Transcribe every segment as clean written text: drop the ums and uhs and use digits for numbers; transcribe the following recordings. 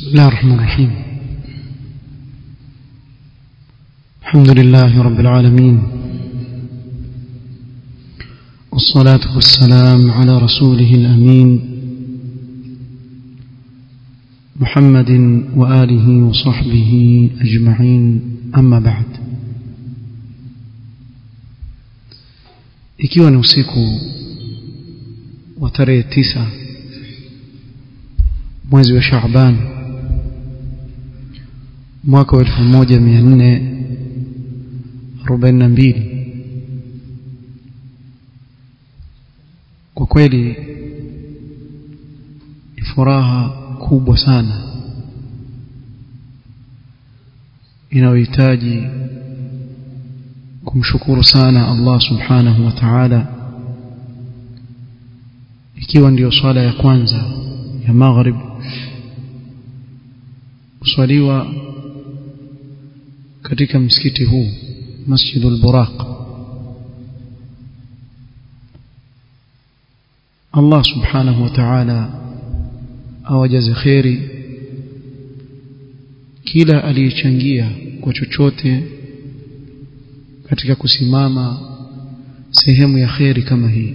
بسم الله الرحمن الرحيم. الحمد لله رب العالمين، والصلاة والسلام على رسوله الأمين محمد وآله وصحبه أجمعين، أما بعد. ikiwa ni usiku wa tarehe 9 mwezi wa Shaaban mwaka wa 1442, kwa kweli ni furaha kubwa sana inayohitaji kumshukuru sana Allah subhanahu wa ta'ala, ikiwa ndio swala ya kwanza ya maghrib kuswaliwa katika msikiti huu Masjidul Buraq. Allah subhanahu wa ta'ala awajaze khairi kila aliyechangia kwa chochote katika kusimama sehemu ya khairi kama hii,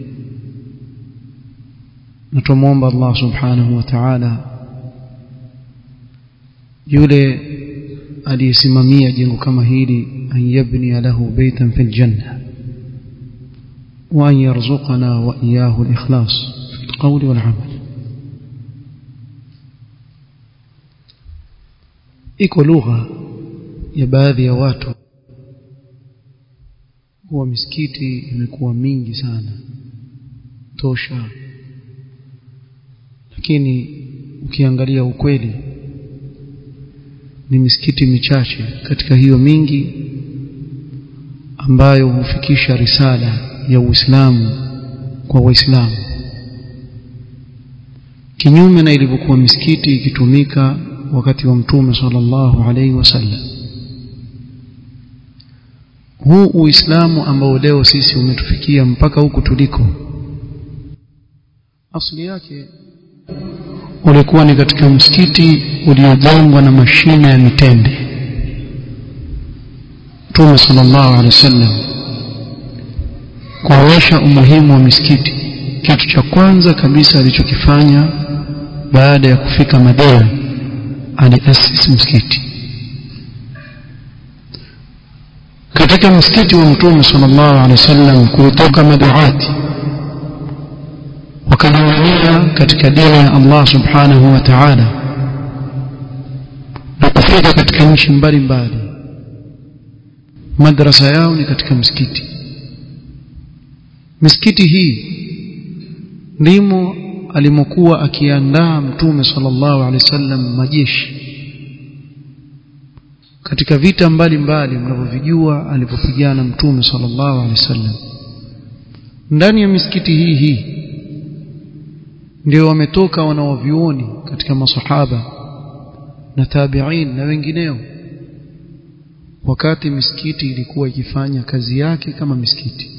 na tumuomba Allah subhanahu wa ta'ala yule aliyesimamia jengo kama hili an yabni lahu baytan fil janna wa an yarzuqana wa iyyahu al-ikhlas fi al-qawli wal 'amal. iko lugha ya baadhi ya watu kuwa misikiti imekuwa mingi sana tosha, lakini ukiangalia ukweli ni misikiti michache katika hiyo mingi ambayo hufikisha risala ya Uislamu kwa Waislamu, kinyume na ilivyokuwa misikiti ikitumika wakati wa Mtume sallallahu alaihi wasallam. Huu Uislamu ambao leo sisi umetufikia mpaka huku tuliko, asili yake ulikuwa ni katika msikiti uliojengwa na mashine ya mitende. Mtume sallallahu alaihi wasallam kuonyesha umuhimu wa misikiti, kitu cha kwanza kabisa alichokifanya baada ya kufika Madina, aliasisi msikiti. Katika msikiti wa Mtume sallallahu alaihi wasallam kulitoka maduati wakadangania katika dini ya Allah subhanahu wa ta'ala, na kufika katika nchi mbalimbali. Madrasa yao ni katika msikiti. Misikiti hii ndimo alimokuwa akiandaa Mtume sallallahu alaihi wasallam majeshi katika vita mbalimbali mnavyojua alipopigana Mtume sallallahu alaihi wasallam. Ndani ya misikiti hii ndio wametoka wanaovioni katika masahaba na tabi'in na wengineo, wakati misikiti ilikuwa ikifanya kazi yake kama misikiti.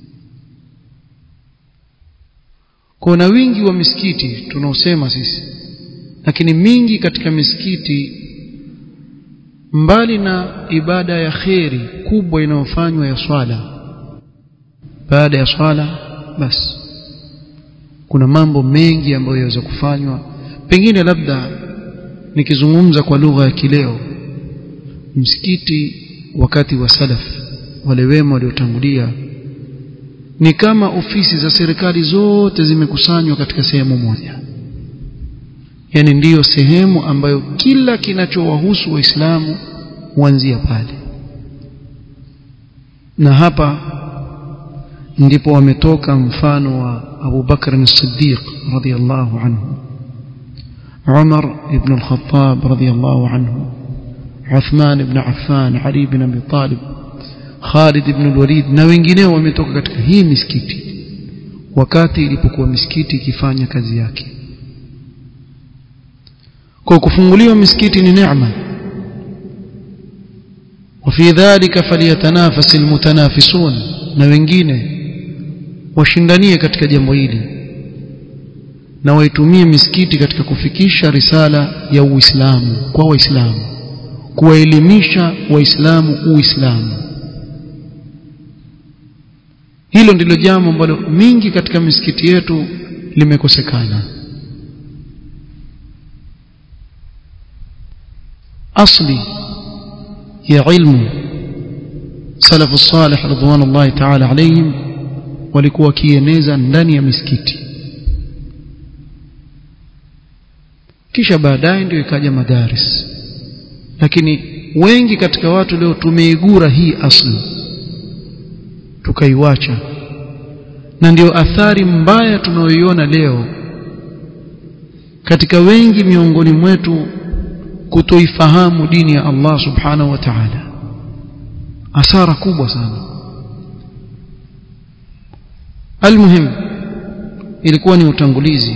Kuna wingi wa misikiti tunaosema sisi, lakini mingi katika misikiti, mbali na ibada ya khairi kubwa inayofanywa ya swala, baada ya swala basi kuna mambo mengi ambayo yaweza kufanywa. Pengine labda nikizungumza kwa lugha ya kileo, msikiti wakati wa salaf, wale wema waliotangulia, ni kama ofisi za serikali zote zimekusanywa katika sehemu moja. Yani ndiyo sehemu ambayo kila kinachowahusu Waislamu huanzia pale, na hapa ndipo wametoka mfano wa Abu Bakr as-Siddiq radhiyallahu anhu, Umar ibn al-Khattab radhiyallahu anhu, Uthman ibn Affan, Ali ibn Abi Talib, Khalid ibn al-Walid na wengineo wametoka katika hii misikiti wakati ilipokuwa misikiti ikifanya kazi yake. Kwa kufunguliwa misikiti ni neema. وفي ذلك فليتنافس المتنافسون, na wengine washindanie katika jambo hili. na waitumie misikiti katika kufikisha risala ya Uislamu kwa Waislamu, kuwaelimisha Waislamu Uislamu. Hilo ndilo jambo ambalo mingi katika misikiti yetu limekosekana. Asli ya ilmu salafu salih radhiallahu ta'ala alayhim walikuwa wakieneza ndani ya misikiti, kisha baadaye ndio ikaja madaris. Lakini wengi katika watu leo tumeigura hii asli tukaiwacha, na ndio athari mbaya tunayoiona leo katika wengi miongoni mwetu kutoifahamu dini ya Allah subhanahu wa ta'ala. Hasara kubwa sana. Almuhim, ilikuwa ni utangulizi,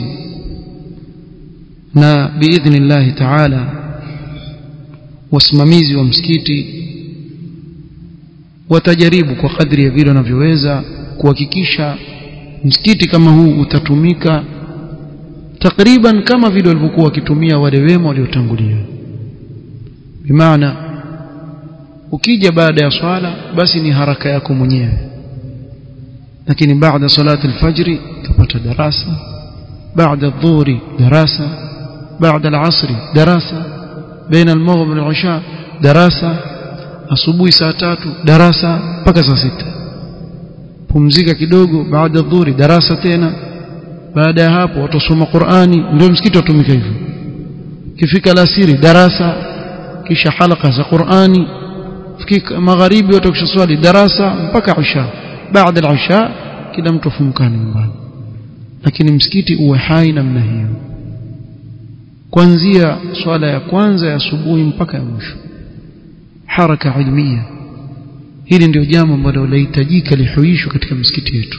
na biidhnillah ta'ala wasimamizi wa msikiti watajaribu kwa kadri ya vile wanavyoweza kuhakikisha msikiti kama huu utatumika takriban kama vile walivyokuwa wakitumia wale wema waliotangulia. Bimaana ukija baada ya swala basi ni haraka yako mwenyewe, lakini baada salati al-fajr tupata darasa, baada adh-dhuhri darasa, baada al-asri darasa, baina al-maghrib wal-isha darasa, asubuhi saa 3 darasa mpaka saa 6, pumzika kidogo, baada adh-dhuhri darasa tena, baada ya hapo watasoma Qur'ani. Ndio msikiti utumika hivyo. Kifika alasiri darasa, kisha halqa za Qur'ani, fika magharibi watakisha swali darasa mpaka isha. Baada ya isha kila mtu afumkane nyumbani. Lakini msikiti uwe hai namna hiyo, kuanzia swala ya kwanza ya asubuhi mpaka ya mwisho, haraka ilmiya. Hili ndio jambo ambalo lahitajika lihuishwe katika msikiti yetu.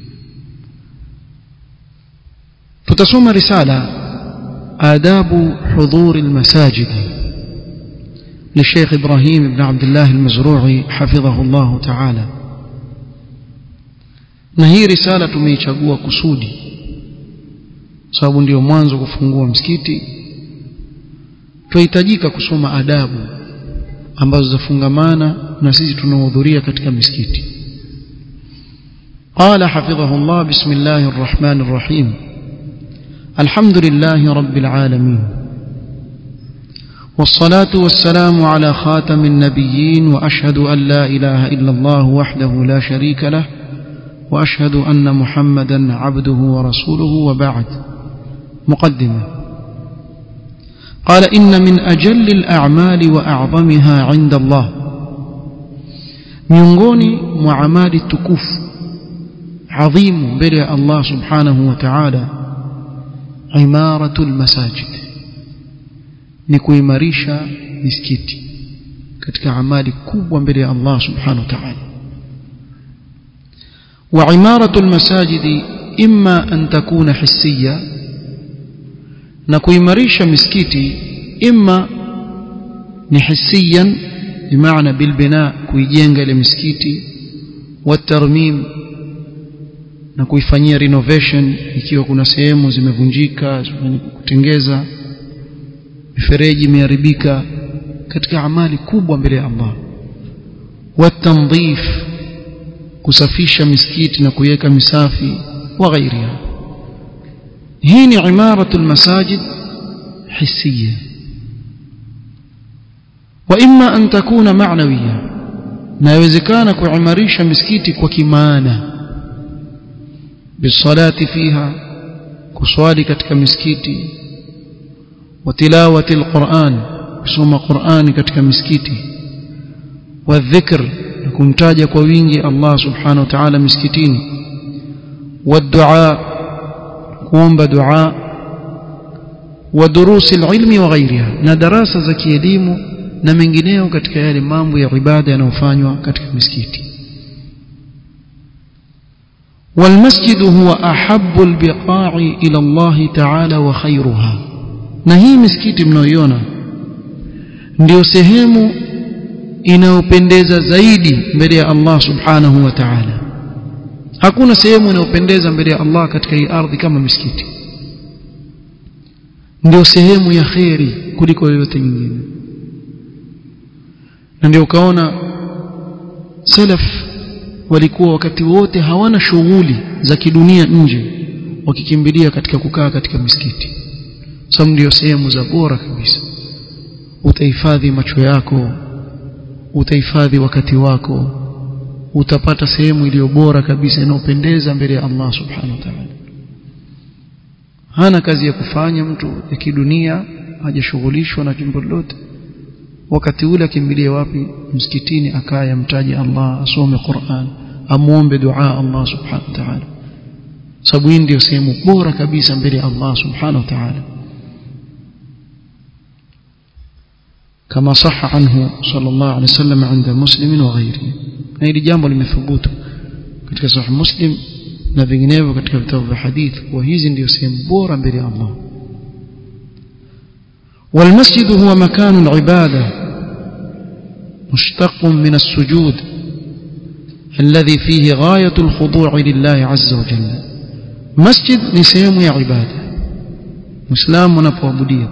tutasoma risala adabu hudhur almasajid للشيخ إبراهيم بن عبد الله المزروعي حفظه الله تعالى. na hii risala tumeichagua kusudi sababu ndio mwanzo kufungua msikiti. Tunahitajika kusoma adabu ambazo zafungamana na sisi tunaohudhuria katika misikiti. قال حفظه الله بسم الله الرحمن الرحيم الحمد لله رب العالمين والصلاة والسلام على خاتم النبيين وأشهد أن لا إله إلا الله وحده لا شريك له وأشهد أن محمدا عبده ورسوله. وبعد. مقدمة. قال إن من أجل الأعمال وأعظمها عند الله miongoni mwa amali tukufu adhimu mbele ya Allah subhanahu wa ta'ala imaratul masajid, ni kuimarisha misikiti katika amali kubwa mbele ya Allah subhanahu wa ta'ala. wa imaratul masajid imma an takuna hissiya, na kuimarisha misikiti imma ni hissiyan bimaana bilbina, kuijenga ile misikiti, wa tarmim, na kuifanyia renovation ikiwa kuna sehemu zimevunjika, kutengeza mifereji imeharibika, katika amali kubwa mbele ya Allah. wa tandhif, kusafisha misikiti na kuiweka misafi, wa ghairiha. hii ni imaratul masajid hissiya. wa imma an takuna ma'nawiyya, na yawezekana kuimarisha misikiti kwa kimaana, bisalati fiha, kuswali katika misikiti, wa tilawati alquran, kusoma Qur'ani katika misikiti, wa dhikr, kumtaja kwa wingi Allah subhanahu wa ta'ala misikitini, wa dua, kuomba dua, wa durusi alilmi wa ghairiha, na darasa za kielimu na mengineo katika yale mambo ya ibada yanayofanywa katika misikiti. والمسجد هو أحب البقاع إلى الله تعالى وخيرها, na hii misikiti mnayoiona ndio sehemu inayopendeza zaidi mbele ya Allah subhanahu wa ta'ala. Hakuna sehemu inayopendeza mbele ya Allah katika hii ardhi kama misikiti. ndio sehemu ya khairi kuliko yoyote nyingine. Na ndio ukaona salaf walikuwa wakati wote hawana shughuli za kidunia nje, wakikimbilia katika kukaa katika misikiti. Sababu ndio sehemu za bora kabisa. Utahifadhi macho yako, utahifadhi wakati wako, utapata sehemu iliyo bora kabisa inayopendeza mbele ya Allah subhanahu wa ta'ala. Hana kazi ya kufanya mtu ya kidunia, hajashughulishwa na jambo lolote, wakati ule akimbilie wapi? Msikitini, akaya mtaje Allah, asome Qur'an, amuombe dua Allah subhanahu wa ta'ala. Sababu hii ndio sehemu bora kabisa mbele ya Allah subhanahu wa ta'ala. كما صح عنه صلى الله عليه وسلم عند مسلم وغيره. na hili jambo limethubutu katika sahih Muslim na vinginevyo katika vitabu vya hadithi kwa hizi ndio sehemu bora mbele ya Allah. والمسجد هو مكان العبادة مشتق من السجود الذي فيه غاية الخضوع لله عز وجل. مسجد ni sehemu ya ibada. Muislamu anapoabudia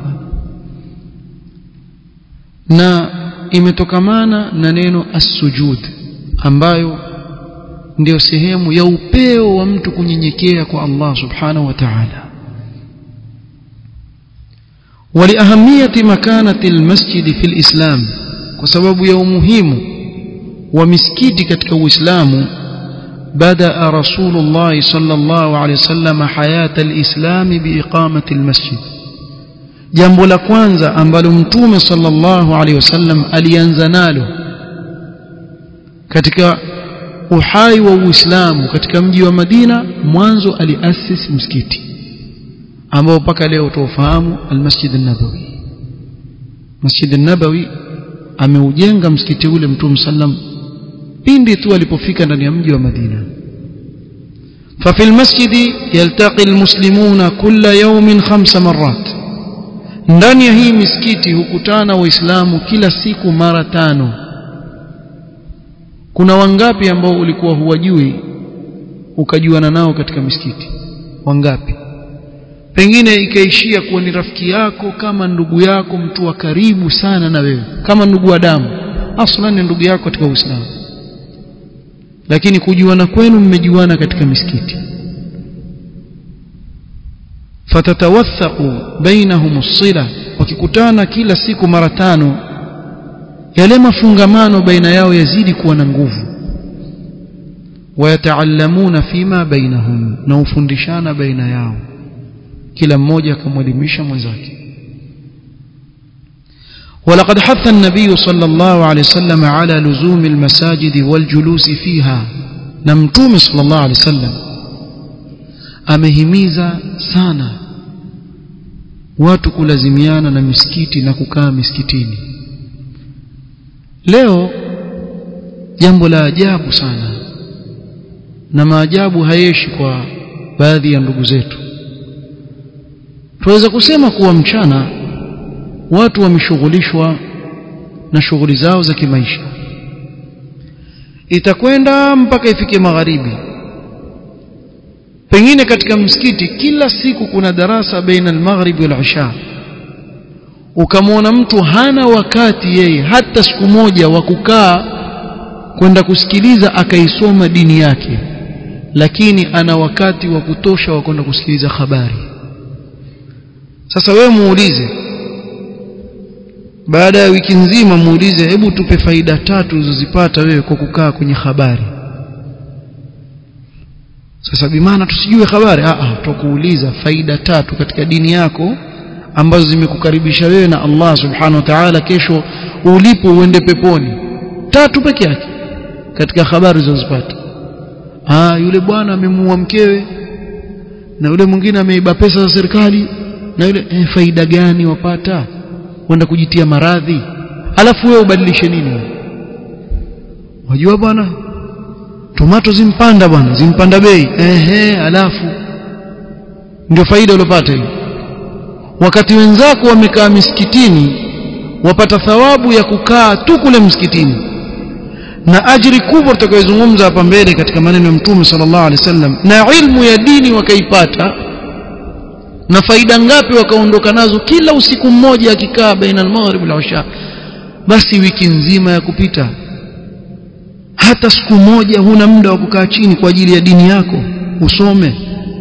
na imetokamana na neno as-sujud ambayo ndio sehemu ya upeo wa mtu kunyenyekea kwa Allah subhanahu wa ta'ala. ولأهمية مكانة المسجد في الإسلام وسبب يوم مهم ومسكيت katika Uislamu بدأ رسول الله صلى الله عليه وسلم حياة الإسلام بإقامة المسجد. jambo la kwanza ambalo mtume sallallahu alaihi wasallam alianza nalo katika uhai wa Uislamu katika mji wa Madina, mwanzo aliasisi msikiti ambao mpaka leo tufahamu al-Masjid an-Nabawi. Masjid an-Nabawi ameujenga msikiti ule mtume sallam pindi tu alipofika ndani ya mji wa Madina. ففي المسجد يلتقي المسلمون كل يوم 5 مرات. ndani ya hii misikiti hukutana waislamu kila siku mara 5. kuna wangapi ambao ulikuwa huwajui ukajuana nao katika misikiti? Wangapi? Pengine ikaishia kuwa ni rafiki yako, kama ndugu yako, mtu wa karibu sana na wewe, kama ndugu wa damu, aslan ni ndugu yako katika Uislamu, lakini kujuana kwenu mmejuana katika misikiti. fatatawathaku bainahum as-sila, wakikutana kila siku mara 5, yale mafungamano baina yao yazidi kuwa na nguvu. wayataallamuna fima bainahum, na ufundishana baina yao, kila mmoja akamwelimisha mwenzake. ولقد حث النبي صلى الله عليه وسلم على لزوم المساجد والجلوس فيها. نمتوم صلى الله عليه وسلم amehimiza sana watu kulazimiana na misikiti na kukaa misikitini. Leo jambo la ajabu sana, na maajabu hayeshi kwa baadhi ya ndugu zetu. Tuweza kusema kuwa mchana watu wameshughulishwa na shughuli zao za kimaisha, itakwenda mpaka ifike magharibi. Pengine katika msikiti kila siku kuna darasa baina al-maghrib wal-isha, ukamwona mtu hana wakati yeye hata siku moja wa kukaa kwenda kusikiliza akaisoma dini yake, lakini ana wakati wa kutosha wa kwenda kusikiliza habari. Sasa wewe muulize, baada ya wiki nzima muulize, hebu tupe faida 3 ulizozipata wewe kwa kukaa kwenye habari. Sasa bimaana tusijue habari? Tukuuliza faida 3 katika dini yako ambazo zimekukaribisha wewe na Allah subhanahu wa ta'ala, kesho ulipo uende peponi. 3 peke yake katika habari zilizopata. Yule bwana amemuua mkewe, na yule mwingine ameiba pesa za serikali, na yule faida gani wapata? Wenda kujitia maradhi, alafu wewe ubadilishe nini? Wajua bwana tomato zimpanda bwana, zimpanda bei, alafu ndio faida uliyopata hiyo. Wakati wenzako wamekaa misikitini wapata thawabu ya kukaa tu kule msikitini, na ajiri kubwa tutakayozungumza hapa mbele katika maneno ya Mtume sallallahu alaihi wasallam, na ilmu ya dini wakaipata na faida ngapi wakaondoka nazo kila usiku mmoja akikaa baina al-maghrib wal-isha. Basi wiki nzima ya kupita, hata siku moja huna muda wa kukaa chini kwa ajili ya dini yako usome.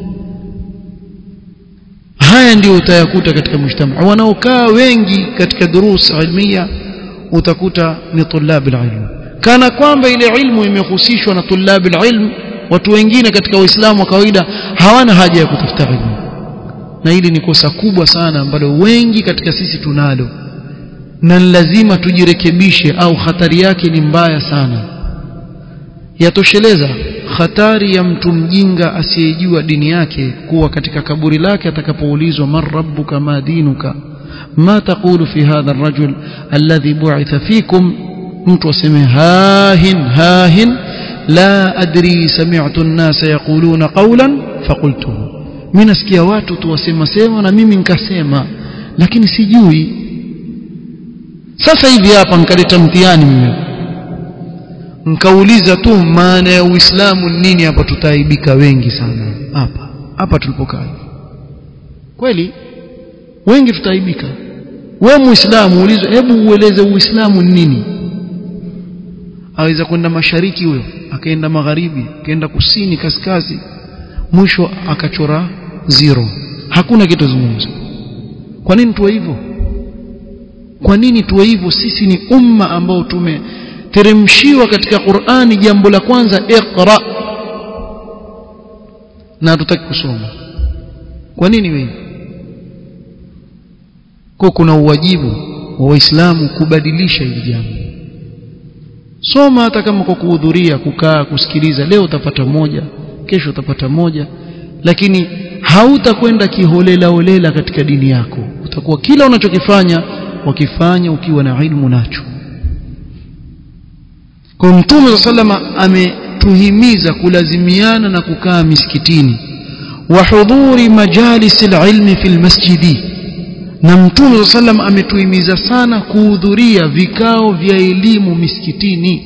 Haya ndio utayakuta katika mujtama. Wanaokaa wengi katika durus ilmiya utakuta ni tulab al-ilm, kana kwamba ile ilmu imehusishwa na tulab al-ilm. Watu wengine katika Uislamu wa kawaida hawana haja ya kutafuta ilmu, na hili ni kosa kubwa sana ambalo wengi katika sisi tunalo, na lazima tujirekebishe, au hatari yake ni mbaya sana. Yatosheleza hatari ya mtu mjinga asiyejua dini yake kuwa katika kaburi lake atakapoulizwa man rabbuka ma dinuka ma taqulu fi hadha ar-rajul alladhi bu'itha fikum, mtu aseme hahin la adri sami'tu an-nasa yaquluna qawlan faqultuhu, mimi nasikia watu tu wasema na mimi nikasema, lakini sijui. Sasa hivi hapa nikaleta mtihani mimi, nikauliza tu maana ya Uislamu nini, hapa tutaaibika wengi sana hapa tulipokaa. Kweli wengi tutaaibika. Wewe Muislamu ulizwe, hebu ueleze Uislamu nini? Aweza kwenda mashariki huyo, akaenda magharibi, akaenda kusini, kaskazi, mwisho akachora zero, hakuna kitu zungumza. Kwa nini tuwe hivyo? Kwa nini tuwe hivyo? Sisi ni umma ambao tumeteremshiwa katika Qur'ani jambo la kwanza iqra, na hatutaki kusoma. Kwa nini wewe? Kuna uwajibu wa Waislamu kubadilisha hili jambo. Soma hata kama kwa kuhudhuria, kukaa kusikiliza. Leo utapata moja, kesho utapata moja, lakini hautakwenda kiholela katika dini yako. Utakuwa kila unachokifanya wakifanya ukiwa na ilmu nacho. Kwa Mtume sallama ametuhimiza kulazimiana na kukaa misikitini, wa hudhuri majalis al-ilmi fil masjidi, na Mtume sallam ametuhimiza sana kuhudhuria vikao vya elimu misikitini.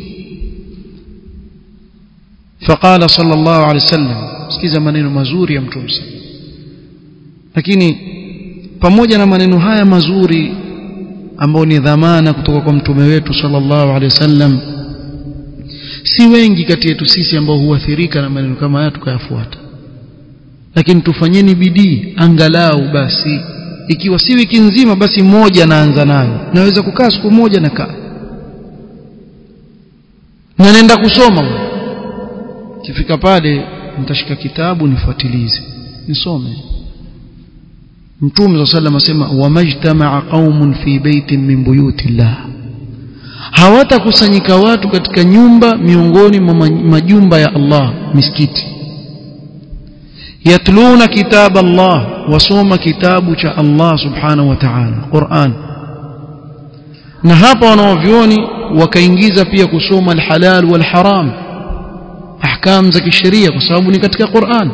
Faqala sallallahu alayhi wasallam, sikiza maneno mazuri ya Mtume. Lakini pamoja na maneno haya mazuri ambao ni dhamana kutoka kwa mtume wetu sallallahu alayhi wasallam, si wengi kati yetu sisi ambao huathirika na maneno kama haya tukayafuata. Lakini tufanyeni bidii angalau basi, ikiwa si wiki nzima basi moja naanza nayo. Naweza kukaa siku moja na nenda kusoma. Kifika pale nitashika kitabu nifuatilize, nisome. Mtume sallallahu alayhi wasallam, wamajtama'a qaumun fi baitin min buyutillah, hawatakusanyika watu katika nyumba miongoni mwa majumba ya Allah, misikiti. Yatluna kitab Allah, wasoma kitabu cha Allah subhanahu wa ta'ala, Qur'an. Na hapa wanaovioni wakaingiza pia kusoma al-halal wal-haram, ahkam za kisheria, kwa sababu ni katika Qur'an.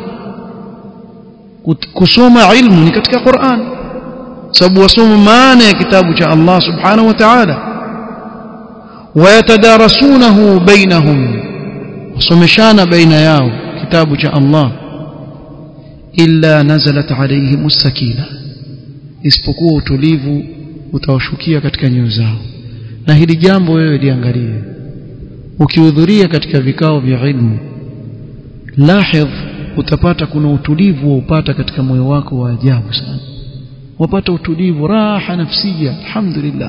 Kusoma ilmu ni katika Qur'an, sababu wasoma maana ya kitabu cha Allah subhanahu wa ta'ala. Wayatadarasunahu bainahum, wasomeshana baina yao kitabu cha Allah. Illa nazalat alayhim as-sakina, isipokuwa utulivu utawashukia katika nyoyo zao. Na hili jambo wewe liangalie, ukihudhuria katika vikao vya ilmu, lahidh, utapata kuna utulivu wa upata katika moyo wako wa ajabu sana. Wapata utulivu, raha nafsiya, alhamdulillah,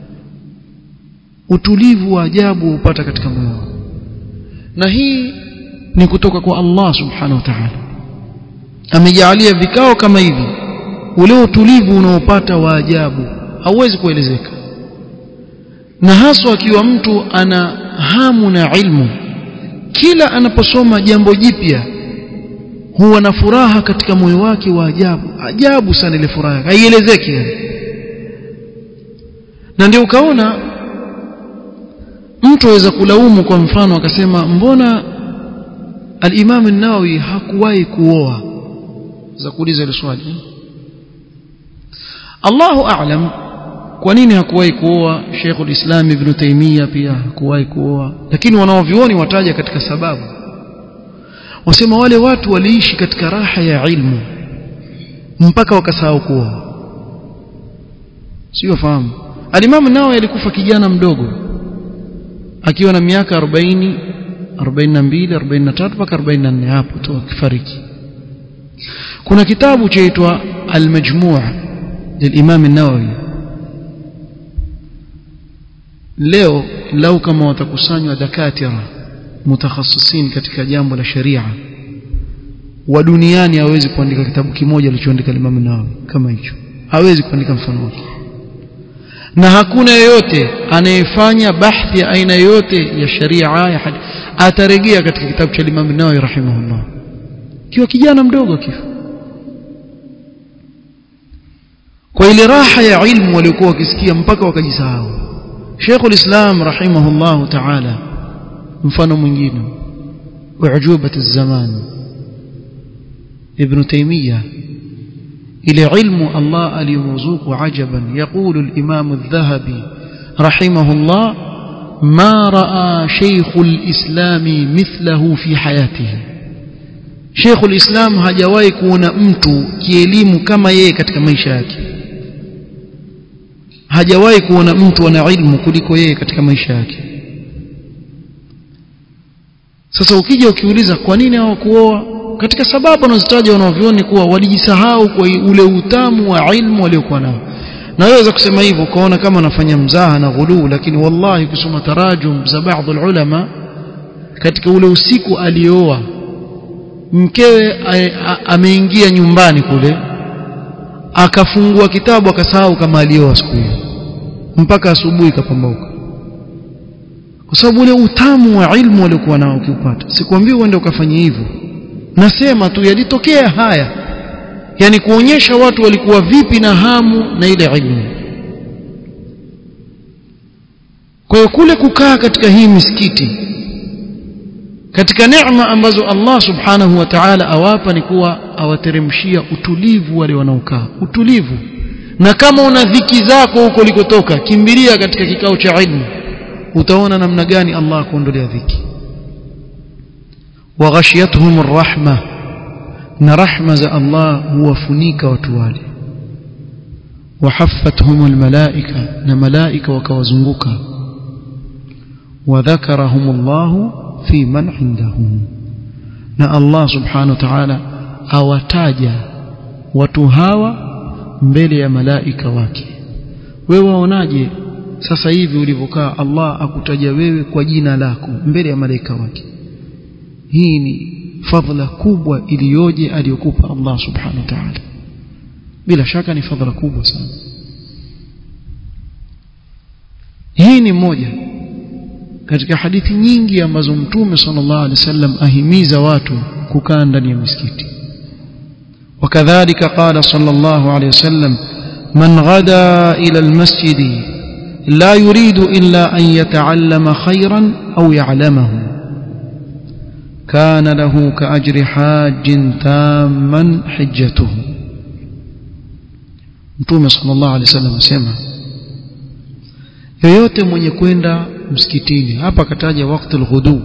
utulivu wa ajabu upata katika moyo wako. Na hii ni kutoka kwa Allah subhanahu wa ta'ala. Amejalia vikao kama hivi, ule utulivu unaopata wa ajabu hauwezi kuelezeka. Na haswa akiwa mtu ana hamu na ilmu, kila anaposoma jambo jipya huwa na furaha katika moyo wake wa ajabu sana. Ile furaha haielezeki yani. Na ndio ukaona mtu aweza kulaumu, kwa mfano akasema, mbona al-Imam an-Nawawi hakuwahi kuoa? Za kuuliza ile swali. Allahu a'lam kwa nini hakuwahi kuoa. Sheikh al-Islam Ibn Taymiyyah pia hakuwahi kuoa, lakini wanaovioni wataja katika sababu. Wasema wale watu waliishi katika raha ya ilmu, mpaka wakasahau kuoa. Sio fahamu. Al-Imam Nawawi alikufa kijana mdogo akiwa na miaka 40, 42, 43 mpaka 44 hapo tu akifariki. Kuna kitabu chaitwa Al-Majmu' للإمام النووي. leo lau kama watakusanywa dakatira mutakhasisin katika jambo la sharia wa duniani, hawezi kuandika kitabu kimoja alichoandika Imam Nawawi kama hicho, hawezi kuandika mfano wake. Na hakuna yeyote anayefanya bahthi ya aina yote ya sharia ya hadithi atarejea katika kitabu cha Imam Nawawi rahimahullah kiwa kijana mdogo kifu. Kwa ile raha ya ilmu waliokuwa wakisikia mpaka wakajisahau. Sheikhul Islam rahimahullah ta'ala mfano mwingine ujubat az-zaman Ibn Taymiyyah إلى علم الله اليموزوق عجبا. يقول الإمام الذهبي رحمه الله: ما رأى شيخ الإسلام مثله في حياته. شيخ الإسلام hajawahi kuona mtu kielimu kama yeye katika maisha yake, hajawahi kuona mtu ana ilmu kuliko yeye katika maisha yake. Sasa ukija ukiuliza kwa nini hawakuoa, katika sababu wanazotaja wanavyoni kuwa walijisahau kwa ule utamu wa ilmu waliokuwa nao. Na waweza kusema hivyo ukaona kama anafanya mzaha na ghuluu, lakini wallahi kusoma tarajum za baadhi ya ulama katika ule usiku alioa mkewe ameingia nyumbani kule akafungua kitabu akasahau kama alioa siku hiyo mpaka asubuhi kapambauka, kwa sababu ule utamu wa ilmu waliokuwa nao ukiupata. Sikwambii uende ukafanya hivyo, nasema tu yalitokea haya, yani kuonyesha watu walikuwa vipi na hamu na ile ilmu. Kwa hiyo kule kukaa katika hii misikiti, katika neema ambazo Allah subhanahu wa ta'ala awapa ni kuwa awateremshia utulivu wale wanaokaa, utulivu. Na kama una dhiki zako huko ulikotoka, kimbilia katika kikao cha ilmu, utaona namna gani Allah akuondolea dhiki. وغشيتهم الرحمة, na rahma za Allah huwafunika watu wale. وحفتهم الملائكة, na malaika wakawazunguka. وذكرهم الله في من عندهم, na Allah subhanahu wa ta'ala awataja watu hawa mbele ya malaika wake. Wewe waonaje sasa hivi ulivyokaa Allah akutaja wewe kwa jina lako mbele ya malaika wake? Hii ni fadhila kubwa iliyoje aliyokupa Allah subhanahu wa ta'ala. Bila shaka ni fadhila kubwa sana. Hii ni moja katika hadithi nyingi ambazo Mtume sallallahu alaihi wasallam ahimiza watu kukaa ndani ya misikiti. Wakadhalika qala sallallahu alaihi wasallam: man ghada ila almasjid la yuridu illa an yata'allama khayran aw ya'lamahu كان له كأجر حاج تاما حجته. Mtume sallallahu alaihi wasallam asema yoyote mwenye kwenda msikitini, hapa kataja wakati al-ghudu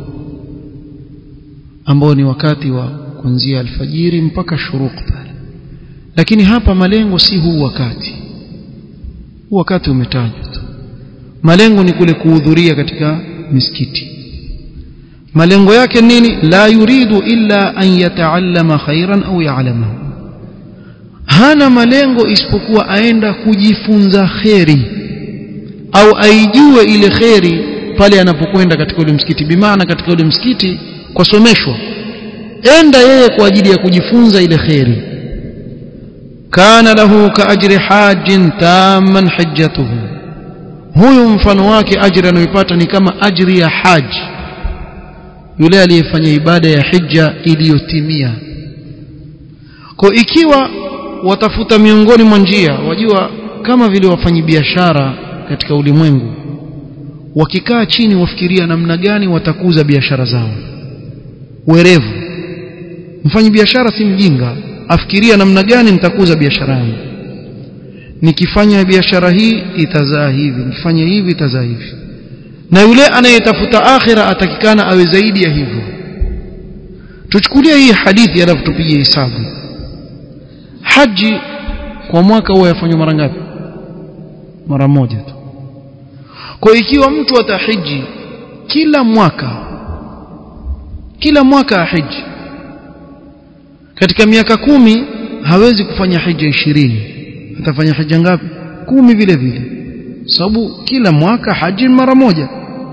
ambao ni wakati wa kuanzia alfajiri mpaka shuruq pale, lakini hapa malengo si huu wakati. Huu wakati umetajwa tu, malengo ni kule kuhudhuria katika misikiti. Malengo yake nini? La yuridu illa an yata'allama khairan au ya'lamahu, hana malengo isipokuwa aenda kujifunza khairi au aijue ile khairi pale anapokwenda katika ule msikiti. Bimaana katika ule msikiti kwa someshwa, enda yeye kwa ajili ya kujifunza ile khairi. Kana lahu ka ajri hajjin tamman hajjatuhu, huyu mfano wake ajira anayoipata ni kama ajri ya haji, yule aliyefanya ibada ya hija iliyotimia. Kwa ikiwa watafuta miongoni mwa njia, wajua kama vile wafanyi biashara katika ulimwengu wakikaa chini wafikiria namna gani watakuza biashara zao, werevu. Mfanyi biashara si mjinga, afikiria namna gani nitakuza biashara yangu, nikifanya biashara hii itazaa hivi, nikifanya hivi itazaa hivi. Na yule anayetafuta akhira atakikana awe zaidi ya hivyo. Tuchukulie hii hadithi alafu tupige hesabu. Haji kwa mwaka huwa yafanywa mara ngapi? Mara moja tu. Kwa ikiwa mtu atahiji kila mwaka ahiji, katika miaka 10 hawezi kufanya hija 20, atafanya hija ngapi? 10 vile vile, sababu kila mwaka haji mara moja.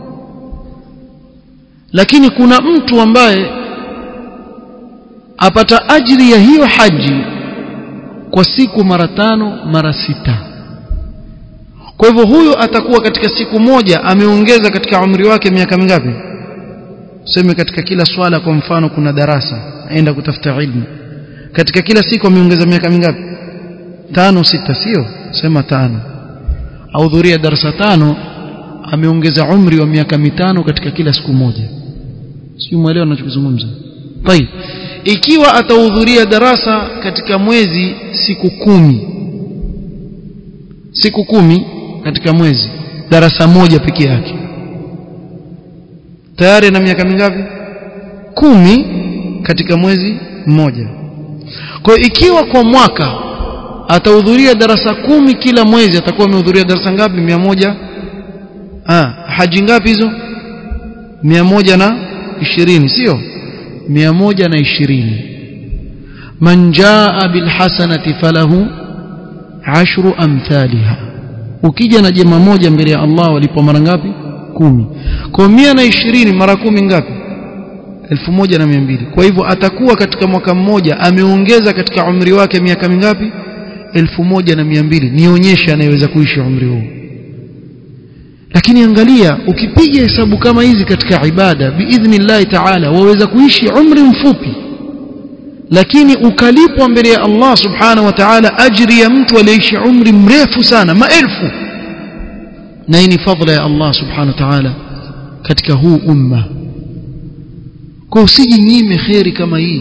Lakini kuna mtu ambaye apata ajiri ya hiyo haji kwa siku mara 5 mara 6. Kwa hivyo huyo atakuwa katika siku moja ameongeza katika umri wake miaka mingapi? Sema katika kila swala kwa mfano kuna darasa, aenda kutafuta ilmu, katika kila siku ameongeza miaka mingapi? 5 6, sio? Sema 5. Ahudhuria darasa 5, ameongeza umri wa miaka 5 katika kila siku moja. Sio, muelewa ninachozungumza? Tayeb, ikiwa atahudhuria darasa katika mwezi siku 10 katika mwezi, darasa moja peke yake, tayari na miaka mingapi? 10 katika mwezi mmoja. Kwa ikiwa kwa mwaka atahudhuria darasa 10 kila mwezi, atakuwa amehudhuria darasa ngapi? 100. Haji ngapi hizo? 120, sio? 120. Man jaa bil hasanati falahu 10 amthaliha. Ukija na jema moja mbele ya Allah walipo mara ngapi? 10. Kwa 120 mara 10 ngapi? 1200. Kwa hivyo atakuwa katika mwaka mmoja ameongeza katika umri wake miaka mingapi? 1200. Nionyeshe anayeweza kuishi umri huo. Lakini angalia, ukipiga hesabu kama hizi katika ibada biidhnillah ta'ala waweza kuishi umri mfupi, lakini ukalipwa mbele ya Allah subhanahu wa ta'ala ajri ya mtu aliyeishi umri mrefu sana, maelfu. Na hii ni fadhila ya Allah subhanahu wa ta'ala katika huu umma. Kwa usijinyime khairi kama hii.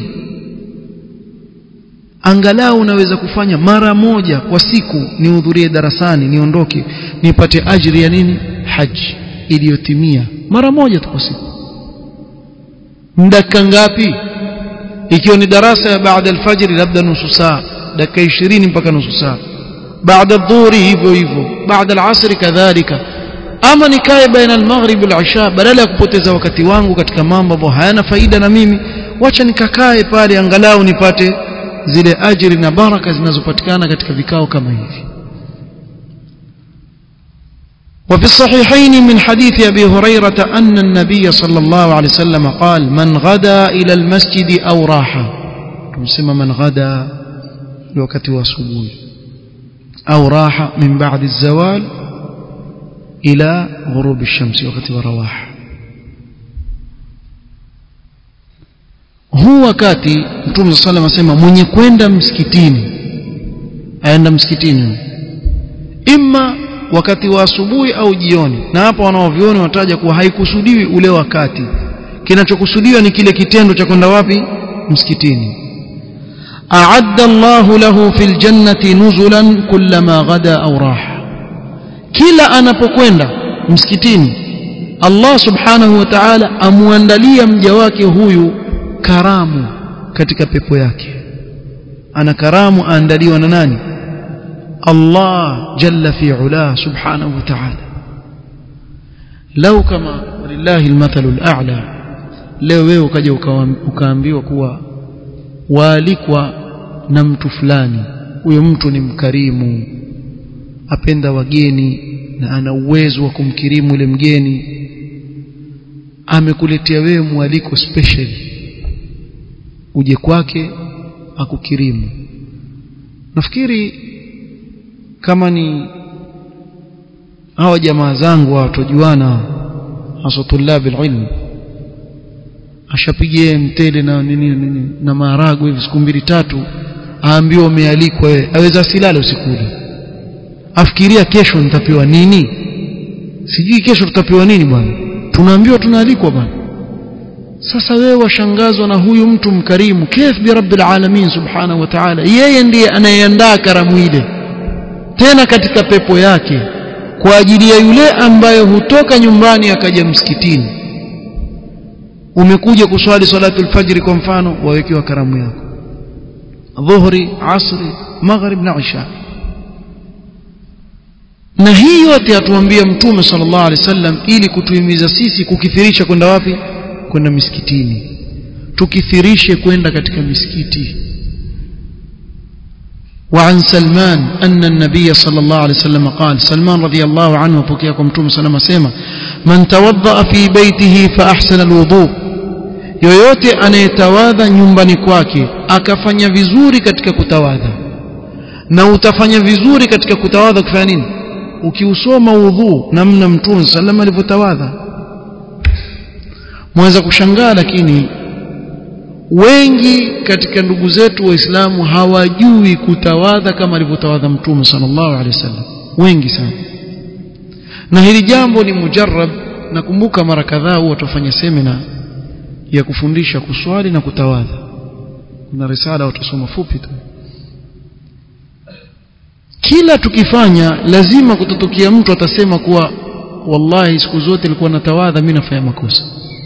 Angalau unaweza kufanya mara moja kwa siku, nihudhurie darasani, niondoke, nipate ajiri ya nini? Haji iliyotimia mara moja tu kwa siku. Dakika ngapi? Ikiwa ni darasa ya baada al-fajr labda nusu saa, dakika 20 mpaka nusu saa. Baada adh-dhuhri hivyo hivyo, baada al-asr kadhalika. Ama nikae baina al-maghrib wal-isha, badala ya kupoteza wakati wangu katika mambo ambayo hayana faida na mimi, wacha nikakae pale angalau nipate zile ajiri na baraka zinazopatikana katika vikao kama hivi. وفي الصحيحين من حديث أبي هريرة أن النبي صلى الله عليه وسلم قال: من غدا إلى المسجد أو راح، تسمى من غدا لوقت وصبوي، أو راح من بعد الزوال إلى غروب الشمس وقت ورواح. هو wakati Mtume صلى الله عليه وسلم asema mwenye kwenda msikitini aenda msikitini imma wakati wa asubuhi au jioni. Na hapa wanaovioni wataja kuwa haikusudiwi ule wakati, kinachokusudiwa ni kile kitendo cha kwenda wapi? Msikitini. a'adda Allahu lahu fil jannati nuzulan kullama ghada aw raha, kila anapokwenda msikitini Allah subhanahu wa ta'ala amuandalia mja wake huyu karamu katika pepo yake. Ana karamu aandaliwa na nani? Allah jalla fi ula subhanahu wa ta'ala. Lau kama walillahi almathalu al'a, leo wewe ukaja ukaambiwa kuwa waalikwa na mtu fulani, huyo mtu ni mkarimu, apenda wageni na ana uwezo wa kumkirimu yule mgeni, amekuletea wewe mwaliko special, uje kwake akukirimu. Nafikiri kama ni hawa jamaa zangu watojuana hasa tulabi ilmu, ashapigie mtele na nini na maharagwe hivi siku 2 3, aambiwa umealikwa wewe, aweza silala usiku ule, afikiria kesho nitapewa nini, sijui kesho tutapewa nini bwana, tunaambiwa tunaalikwa bwana. Sasa wewe washangazwa na huyu mtu mkarimu, kif bi rabbil alamin subhanahu wa ta'ala, yeye ndiye anayeandaa karamu ile tena katika pepo yake kwa ajili ya yule ambaye hutoka nyumbani akaja msikitini. Umekuja kuswali salatul fajr kwa mfano, wawekewa karamu yako dhuhri, asri, maghrib na isha. na hii yote atuambia Mtume sallallahu alaihi wasallam ili kutuhimiza sisi kukithirisha kwenda wapi? Kwenda misikitini. Tukithirishe kwenda katika misikiti. وعن سلمان أن النبي صلى الله عليه وسلم قال سلمان رضي الله عنه وبكيكم توم سلام سيما من توضأ في بيته فأحسن الوضوء yoyote anayetawadha nyumbani kwake akafanya vizuri katika kutawadha. Na utafanya vizuri katika kutawadha kufanya nini? Ukiusoma udhu namna Mtume sallallahu alivyotawadha. Mweza kushangaa, lakini wengi katika ndugu zetu waislamu hawajui kutawadha kama alivyotawadha Mtume sallallahu alaihi wasallam, wengi sana. Na hili jambo ni mujarrab. Nakumbuka mara kadhaa huwa tufanya semina ya kufundisha kuswali na kutawadha. Kuna risala watasoma fupi tu. Kila tukifanya lazima kutotokea mtu atasema kuwa wallahi siku zote nilikuwa natawadha, mimi nafanya makosa.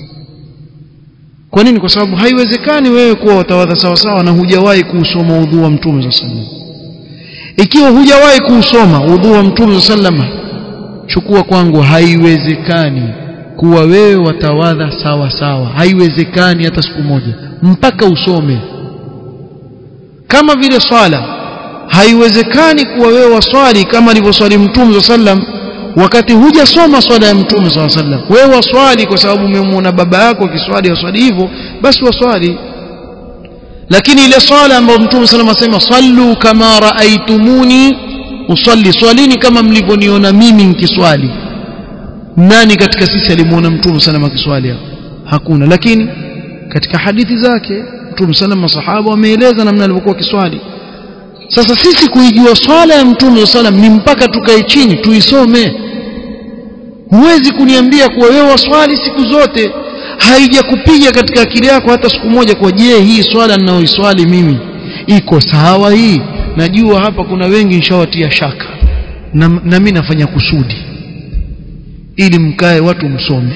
Kwa nini? Kwa sababu haiwezekani wewe kuwa utawadha sawa sawa na hujawahi kuusoma udhu wa Mtume sallallahu alaihi wasallam. Ikiwa hujawahi kuusoma udhu wa Mtume sallallahu alaihi wasallam, chukua kwangu, haiwezekani kuwa wewe watawadha sawa sawa. Haiwezekani hata siku moja, mpaka usome. Kama vile swala, haiwezekani kuwa wewe waswali kama alivyoswali Mtume sallallahu alaihi wasallam wakati hujasoma swala ya Mtume sallallahu alaihi wasallam. Wewe waswali kwa sababu umemwona baba yako akiswali waswali hivyo, basi waswali. Lakini ile swala ambayo Mtume sallallahu alaihi wasallam asema sallu kama raaitumuni usalli, swalini kama mlivyoniona mimi nikiswali. Nani katika sisi alimuona Mtume sallallahu alaihi wasallam akiswali? Hakuna. Lakini katika hadithi zake Mtume sallallahu alaihi wasallam, masahaba wameeleza namna alivyokuwa akiswali. Sasa sisi kuijua swala ya Mtume sallam ni mpaka tukae chini tuisome. Huwezi kuniambia kuwa wewe waswali siku zote, haijakupiga katika akili yako hata siku moja kwa je, hii swala ninayoiswali mimi iko sawa hii? Najua hapa kuna wengi nishawatia shaka na mimi nafanya kusudi ili mkae watu msome.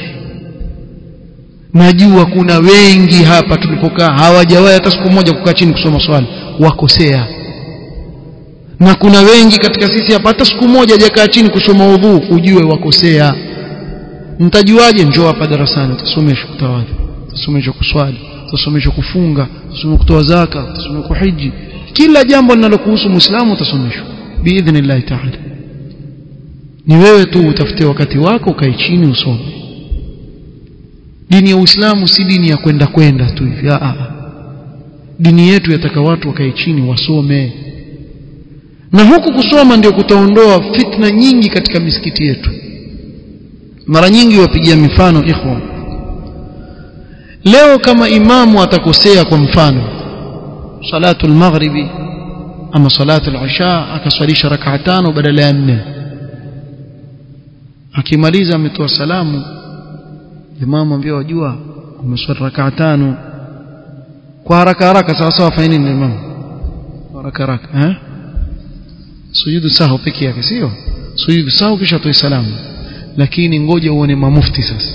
Najua kuna wengi hapa tulipokaa hawajawahi hata siku moja kukaa chini kusoma swala, wakosea. Na kuna wengi katika sisi hapa hata siku moja hajakaa chini kusoma udhu, ujue wakosea. Mtajuaje? Njoo hapa darasani, utasomeshwa kutawadha, utasomeshwa kuswali, utasomeshwa kufunga, utasomeshwa kutoa zaka, utasomeshwa kuhiji. Kila jambo linalokuhusu Muislamu utasomeshwa biidhnillah ta'ala. Ni wewe tu utafute wakati wako ukae chini usome. Dini ya Uislamu si dini ya kwenda tu hivi. Dini yetu yataka watu wakae chini wasome. Na huku kusoma ndio kutaondoa fitna nyingi katika misikiti yetu. Mara nyingi wapigia mifano ikhwan. Leo kama imamu atakosea, kwa mfano salatu al-maghribi ama salatu al-isha, akaswalisha rak'a 5 badala ya 4, akimaliza ametoa salamu, imamu ambia wajua umeswali rak'a 5 kwa haraka sawa sawa. Fanya nini imamu? Haraka sujudu sahau peke yake, sio sujudu sahau kisha toa salamu. Lakini ngoja uone mamufti sasa.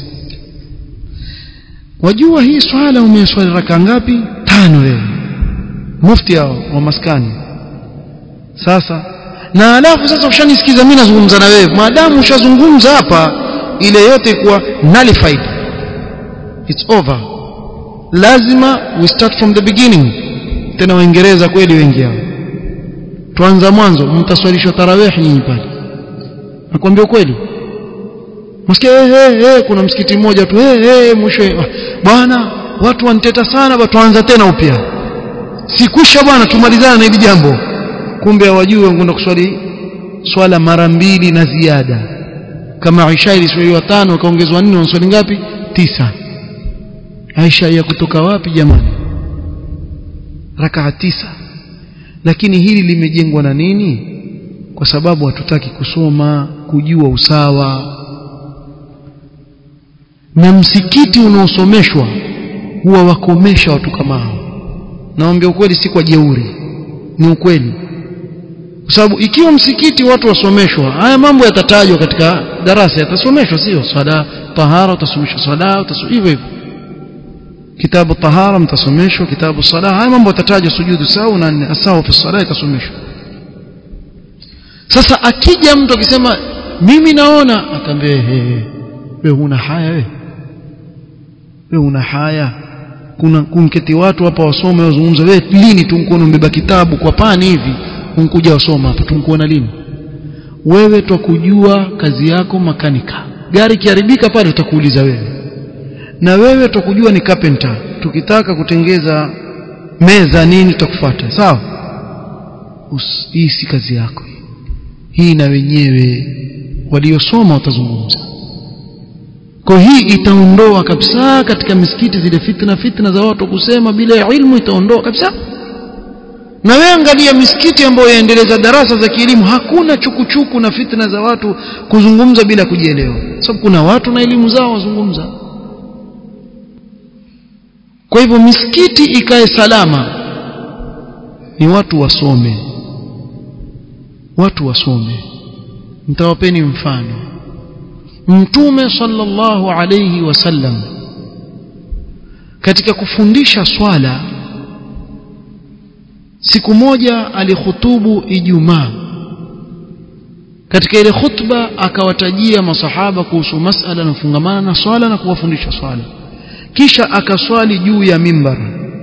Wajua hii swala umeswali raka ngapi? 5 wewe. Mufti hao wa maskani. Sasa na alafu sasa ushanisikiza mimi nazungumza na wewe. Maadamu ushazungumza hapa, ile yote kuwa nullified. It's over. Lazima we start from the beginning. Tena Waingereza kweli wengi hao. Tuanza mwanzo, mtaswalishwa tarawih nyinyi pale. Nakwambia kweli. Msikia kuna msikiti mmoja tu mwisho bwana watu waniteta sana, tuanza tena upya. Sikusha bwana, tumalizana na hili jambo. Kumbe hawajui wangenda kuswali swala mara 2 na ziada. Kama Aisha iliswaliwa 5 akaongezwa 4, wanaswali ngapi? 9. Aisha ya kutoka wapi jamani? Rakaa 9. Lakini hili limejengwa na nini? Kwa sababu hatutaki kusoma, kujua usawa. Na msikiti unaosomeshwa huwa wakomesha watu kama hao. Naambia ukweli, si kwa jeuri, ni ukweli. Kwa sababu ikiwa msikiti watu wasomeshwa, haya mambo yatatajwa katika darasa, yatasomeshwa, sio swala tahara utasomeshwa, swala hivyo hivyo. Kitabu tahara mtasomeshwa, kitabu sala, haya mambo yatatajwa, sujudu sawa na asawa fi sala itasomeshwa. Sasa akija mtu akisema mimi naona, atambie wewe una haya, wewe una haya? Kuna kunketi watu hapa wasome wazungumza, wewe lini tunkuona mbeba kitabu kwa pani hivi unkuja wasoma hapa, tunkuona lini? Wewe tukujua kazi yako makanika, gari kiharibika pale tutakuuliza wewe, na wewe tukujua ni carpenter, tukitaka kutengeza meza nini tutakufuata, sawa? Hii si kazi yako hii, na wenyewe waliosoma watazungumza. Kwa hii itaondoa kabisa katika misikiti zile fitna za watu kusema bila ilmu, itaondoa kabisa. Na wewe angalia misikiti ambayo yaendeleza darasa za kielimu, hakuna chukuchuku na fitna za watu kuzungumza bila kujielewa, sababu kuna watu na elimu zao wazungumza. Kwa hivyo misikiti ikae salama ni watu wasome, watu wasome. Nitawapeni mfano. Mtume sallallahu alayhi wasallam katika kufundisha swala, siku moja alikhutubu Ijumaa. Katika ile khutba akawatajia masahaba kuhusu masala na fungamana na swala na kuwafundisha swala, kisha akaswali juu ya mimbar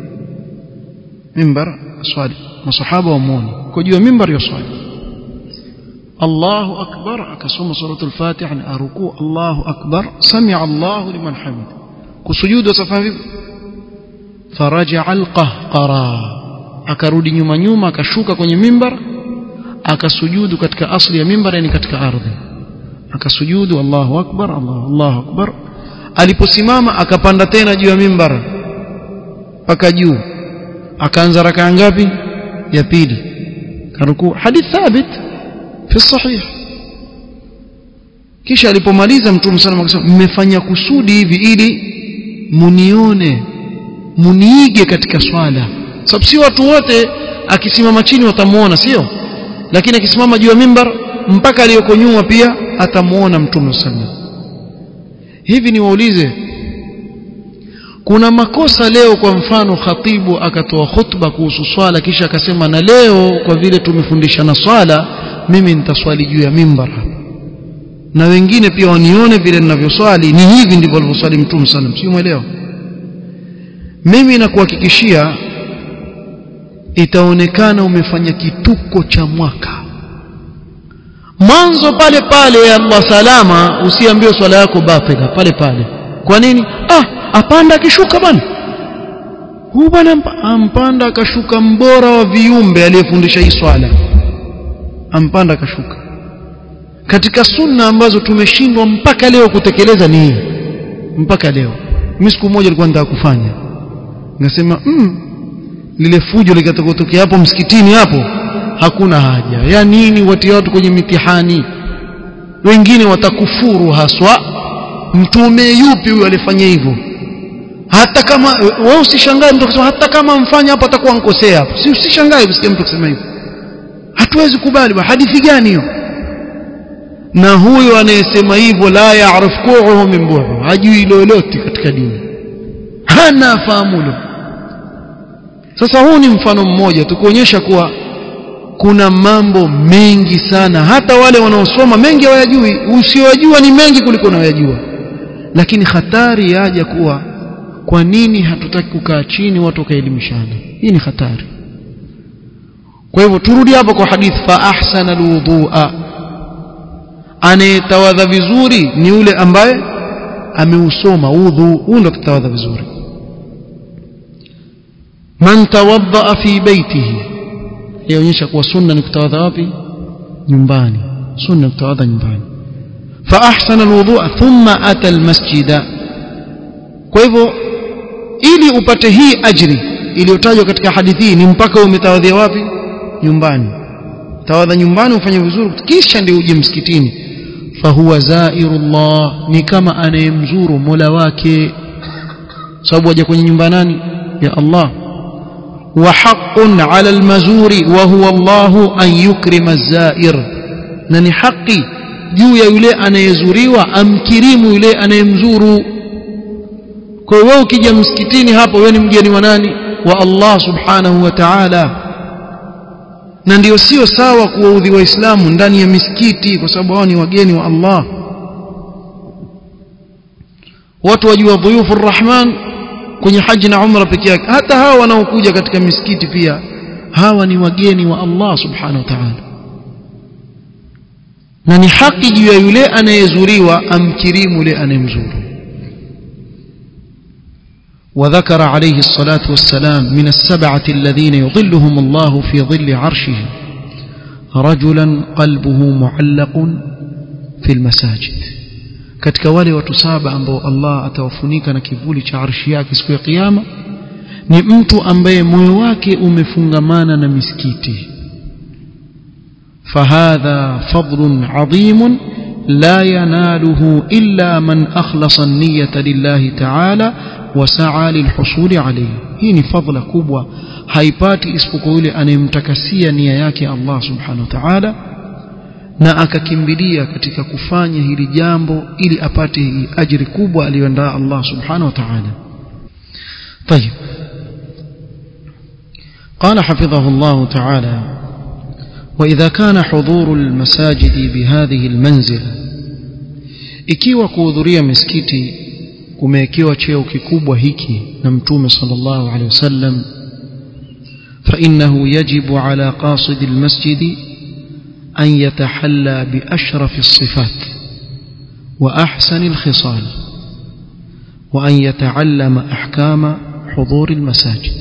swali, masahaba wamuone kwa juu ya mimbar ya swali. Allahu akbar, akasoma suratul Fatiha na ruku, Allahu akbar, sami'a Allahu liman hamid, kusujudu safa. Faraja al-qahqara, akarudi nyuma akashuka kwenye mimbar, akasujudu katika asli ya mimbar, yani katika ardhi, akasujudu Allahu akbar, Allahu akbar. Aliposimama akapanda tena juu ya mimbar mpaka juu, akaanza rakaa ngapi? Ya pili, karuku. Hadith thabit fi sahih. Kisha alipomaliza Mtume sana akasema, mmefanya kusudi hivi ili munione, muniige katika swala. Sababu si watu wote akisimama chini watamuona, sio? Lakini akisimama juu ya mimbar mpaka aliyoko nyuma pia atamuona Mtume sana. Hivi niwaulize, kuna makosa leo kwa mfano khatibu akatoa khutba kuhusu swala kisha akasema, na leo kwa vile tumefundishana swala mimi nitaswali juu ya mimbar hapa, na wengine pia wanione vile ninavyoswali ni hivi ndivyo alivyoswali Mtume sallam, sio? Muelewa? Mimi nakuhakikishia itaonekana umefanya kituko cha mwaka. Mwanzo pale pale Allah salama, usiambiwe swala yako batila pale pale. Kwa nini? Apanda akishuka bwana, huyu bwana ampanda akashuka, mbora wa viumbe aliyefundisha hii swala ampanda akashuka. Katika sunna ambazo tumeshindwa mpaka leo kutekeleza ni hii, mpaka leo. Mimi siku moja nilikuwa nataka kufanya, ngasema lile fujo likatokea hapo msikitini hapo, hakuna haja ya nini watia watu kwenye mitihani, wengine watakufuru haswa. Mtume yupi huyo alifanya hivyo? Hata kama wewe usishangae mtu akisema hata kama mfanya hapo atakuwa nkosea hapo, si usishangae usikie mtu akisema hivyo. Hatuwezi kubali. Hadithi gani hiyo? Na huyo anayesema hivyo la ya'rifuhu min bu'd, hajui lolote katika dini, hana fahamu. Sasa huu ni mfano mmoja tukuonyesha kuwa kuna mambo mengi sana, hata wale wanaosoma mengi hawayajui. Usiojua ni mengi kuliko unayojua. Lakini hatari yaja kuwa kwa nini hatutaki kukaa chini watu kaelimishana? Hii ni hatari. Kwa hivyo turudi hapo kwa hadithi, fa ahsana alwudhu'a, anayetawadha vizuri ni yule ambaye ameusoma udhu, huyo ndo tutawadha vizuri. Man tawadda fi baitihi, yaonyesha kuwa sunna ni kutawadha wapi? Nyumbani. Sunna kutawadha nyumbani. Fa ahsana alwudhu'a thumma ata almasjida. Kwa hivyo ili upate hii ajri iliyotajwa katika hadithi ni mpaka umetawadhia wapi? Nyumbani. Tawadha nyumbani ufanye vizuri, kisha ndio uje msikitini. Fa huwa zairullah, ni kama anayemzuru Mola wake, sababu aje kwenye nyumba nani? Ya Allah. Wa haqqun 'ala al-mazuri wa huwa Allahu an yukrima az-zair, na ni haki juu ya yule anayezuriwa amkirimu yule anayemzuru. Kwa hiyo ukija msikitini hapo wewe ni mgeni wa nani? Wa Allah subhanahu wa ta'ala. na ndio sio sawa kuwaudhi waislamu ndani ya misikiti kwa sababu hao ni wageni wa Allah. Watu wajua dhuyufur rahman kwenye haji na umra pekee yake, hata hao wanaokuja katika misikiti pia hawa ni wageni wa Allah subhanahu wa ta'ala, na ni haki juu ya yule anayezuriwa amkirimu yule anayemzuru. وذكر عليه الصلاة والسلام من السبعة الذين يظلهم الله في ظل عرشه رجلا قلبه معلق في المساجد. katika wale watu saba ambao Allah atawafunika na kivuli cha arshi yake siku ya kiyama ni mtu ambaye moyo wake umefungamana na misikiti. فهذا فضل عظيم لا يناله إلا من أخلص النية لله تعالى وسعى للحصول عليه. hii ni fadhila kubwa, haipati isipokuwa yule anayemtakasia nia yake Allah subhanahu wa ta'ala na akakimbilia katika kufanya hili jambo ili apate hii ajiri kubwa aliyoandaa Allah subhanahu wa ta'ala. طيب قال حفظه الله تعالى: وإذا كان حضور المساجد بهذه المنزلة, ikiwa kuhudhuria misikiti kumewekewa cheo kikubwa hiki na Mtume sallallahu alaihi wasallam, فإنه يجب على قاصد المسجد أن يتحلى بأشرف الصفات وأحسن الخصال وأن يتعلم أحكام حضور المساجد.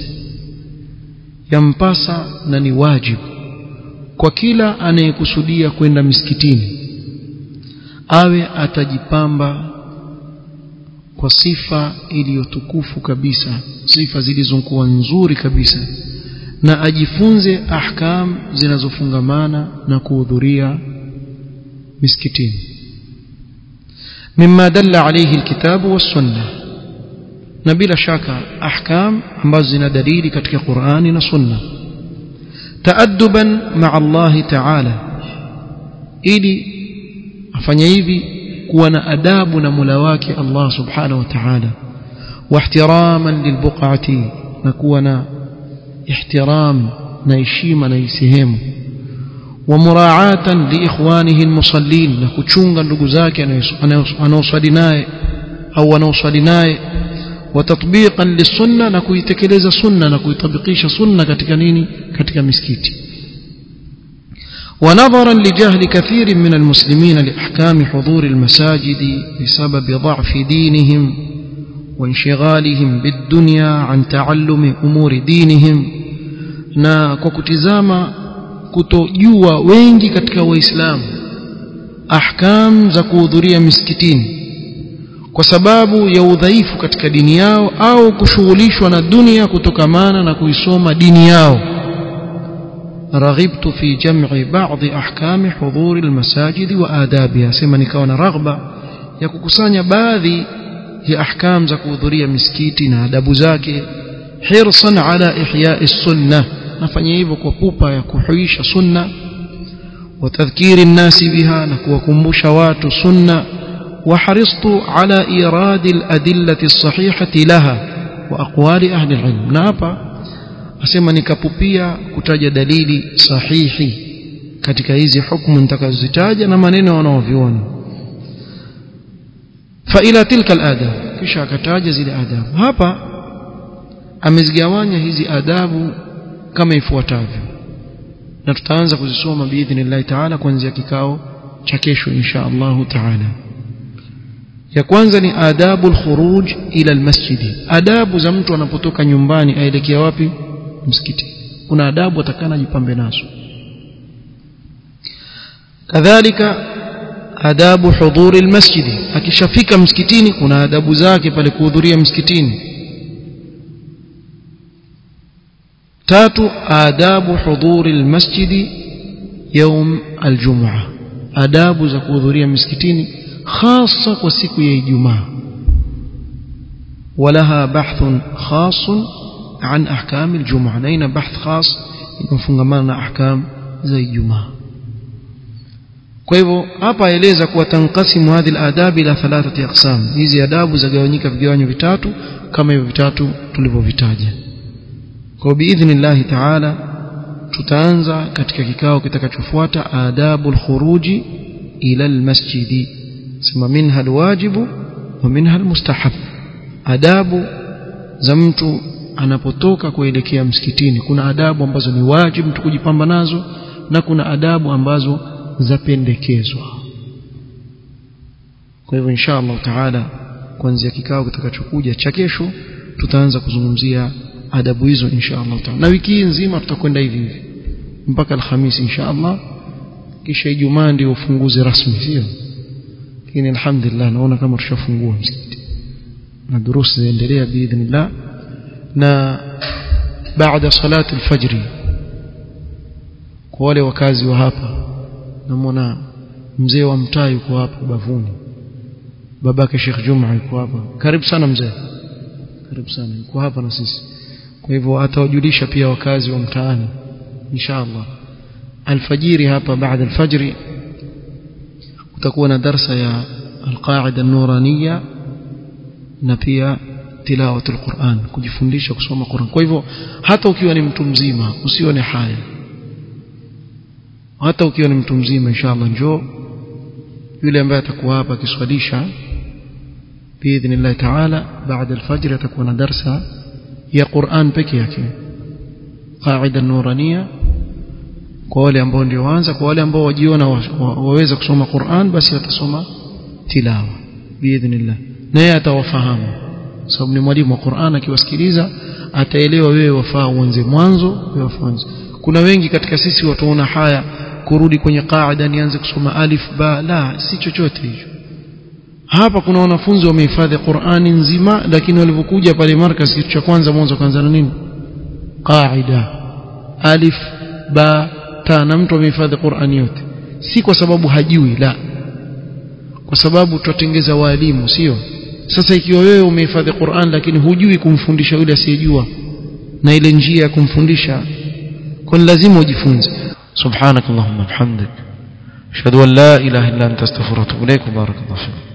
ينباسا نني واجب kwa kila anayekusudia kwenda misikitini awe atajipamba kwa sifa iliyotukufu kabisa, sifa zilizokuwa nzuri kabisa, na ajifunze ahkam zinazofungamana na kuhudhuria misikitini, mimma dalla alayhi alkitabu was-sunnah, na bila shaka ahkam ambazo zina dalili katika Qur'ani na Sunna, taadduban ma'a Allah ta'ala, ili afanye hivi kuwa na adabu na Mola wake Allah subhanahu wa ta'ala, wa ihtiraman lilbuq'ati, na kuwa na ihtiram na heshima na sehemu, wa muraatan li ikhwanihi almusallin, na kuchunga ndugu zake anaoswali naye au wanaoswali naye, wa tatbiqan lisunna, na kuitekeleza sunna na kuitabikisha sunna katika nini, katika misikiti. ونظرا لجهل كثير من المسلمين لأحكام حضور المساجد بسبب ضعف دينهم وانشغالهم بالدنيا عن تعلم أمور دينهم, na kwa kutizama kutojua wengi katika waislamu ahkam za kuhudhuria misikitini kwa sababu ya udhaifu katika dini yao au kushughulishwa na dunia kutokamana na kuisoma dini yao. رغبت في جمع بعض أحكام حضور المساجد وآدابها, sema nikawa na raghba ya kukusanya baadhi ya ahkam za kuhudhuria misikiti na adabu zake, hirsan ala ihya'i sunnah, nafanya hivyo kwa pupa ya kuhuisha sunna, wa tadhkiri an-nasi biha, na kuwakumbusha watu sunna, wa haristu ala iradi al-adillati as-sahihati laha wa aqwali ahli al-ilm, na hapa asema nikapupia kutaja dalili sahihi katika hizi hukumu nitakazozitaja na maneno wanaoviona. fa ila tilka al-adab, kisha akataja zile adabu. Hapa amezigawanya hizi adabu kama ifuatavyo, na tutaanza kuzisoma biidhnillah taala kuanzia kikao cha kesho insha Allah taala. ya kwanza ni adabu al-khuruj ila al-masjid, adabu za mtu anapotoka nyumbani aelekea wapi? Msikiti. Kuna adabu atakana jipambe nazo. kadhalika adabu hudhuri al-masjid, akishafika msikitini kuna adabu zake pale kuhudhuria msikitini. tatu, adabu hudhuri al-masjid يوم الجمعة, adabu za kuhudhuria msikitini hasa kwa siku ya Ijumaa. ولها بحث خاص عن أحكام الجمعة, نين بحث خاص ينفنغمان أحكام زي الجمعة. kwa hivyo hapa eleza kuwa tanqasimu hadhi al-adab ila thalathati aqsam, hizi adabu zagawanyika vigawanyo vitatu kama hivyo vitatu tulivyovitaja. kwa biidhnillah taala tutaanza katika kikao kitakachofuata adabul khuruji ila almasjidi, sema minha alwajibu wa minha almustahab, adabu za mtu anapotoka kuelekea msikitini. Kuna adabu ambazo ni wajibu mtu kujipamba nazo na kuna adabu ambazo zapendekezwa. Kwa hivyo insha Allah taala kuanzia kikao kitakachokuja cha kesho tutaanza kuzungumzia adabu hizo insha Allah taala, na wiki nzima tutakwenda hivi hivi mpaka Alhamisi insha Allah, kisha Ijumaa ndio ufunguzi rasmi, sio? Lakini alhamdulillah naona kama tushafungua msikiti na durusi zinaendelea biidhnillah. Na baada salati alfajr kwa wale wakazi wa hapa, namuona mzee wa mtaa yuko hapo bavuni, babake Sheikh Juma yuko hapa, karibu sana mzee, karibu sana, yuko hapa na sisi. Kwa hivyo atawajulisha pia wakazi wa mtaani inshallah. Alfajiri hapa baada alfajri kutakuwa na darasa ya alqaida an-nuraniyya na pia tilawatul Qur'an, kujifundisha kusoma Qur'an. Kwa hivyo hata ukiwa ni mtu mzima usione haya, hata ukiwa ni mtu mzima inshallah njoo, yule ambaye atakuwa hapa akiswalisha biidhnillah taala baada alfajr atakuwa na darasa ya Qur'an pekee yake, qaida an-nuraniyya kwa wale ambao ndio waanza. Kwa wale ambao wajiona waweza kusoma Qur'an basi watasoma tilawa biidhnillah, naye atawafahamu sababu ni mwalimu wa Qur'an, akiwasikiliza ataelewa wewe wafaa uanze mwanzo wewe wafanze. Kuna wengi katika sisi wataona haya kurudi kwenye qaida nianze kusoma alif ba, la, si chochote hicho. Hapa kuna wanafunzi wamehifadhi Qur'ani nzima, lakini walipokuja pale markaz kitu cha kwanza mwanzo kaanza na nini? Qaida alif ba ta, na mtu amehifadhi Qur'ani yote, si kwa sababu hajui, la, kwa sababu tutengeza walimu, sio? Sasa ikiwa wewe umehifadhi Qur'an lakini hujui kumfundisha yule asiyejua na ile njia ya kumfundisha, kwa lazima ujifunze. Subhanakallahumma bihamdik ashhadu an la ilaha illa anta astaghfiruka wa atubu ilaik. Barakallahu fik.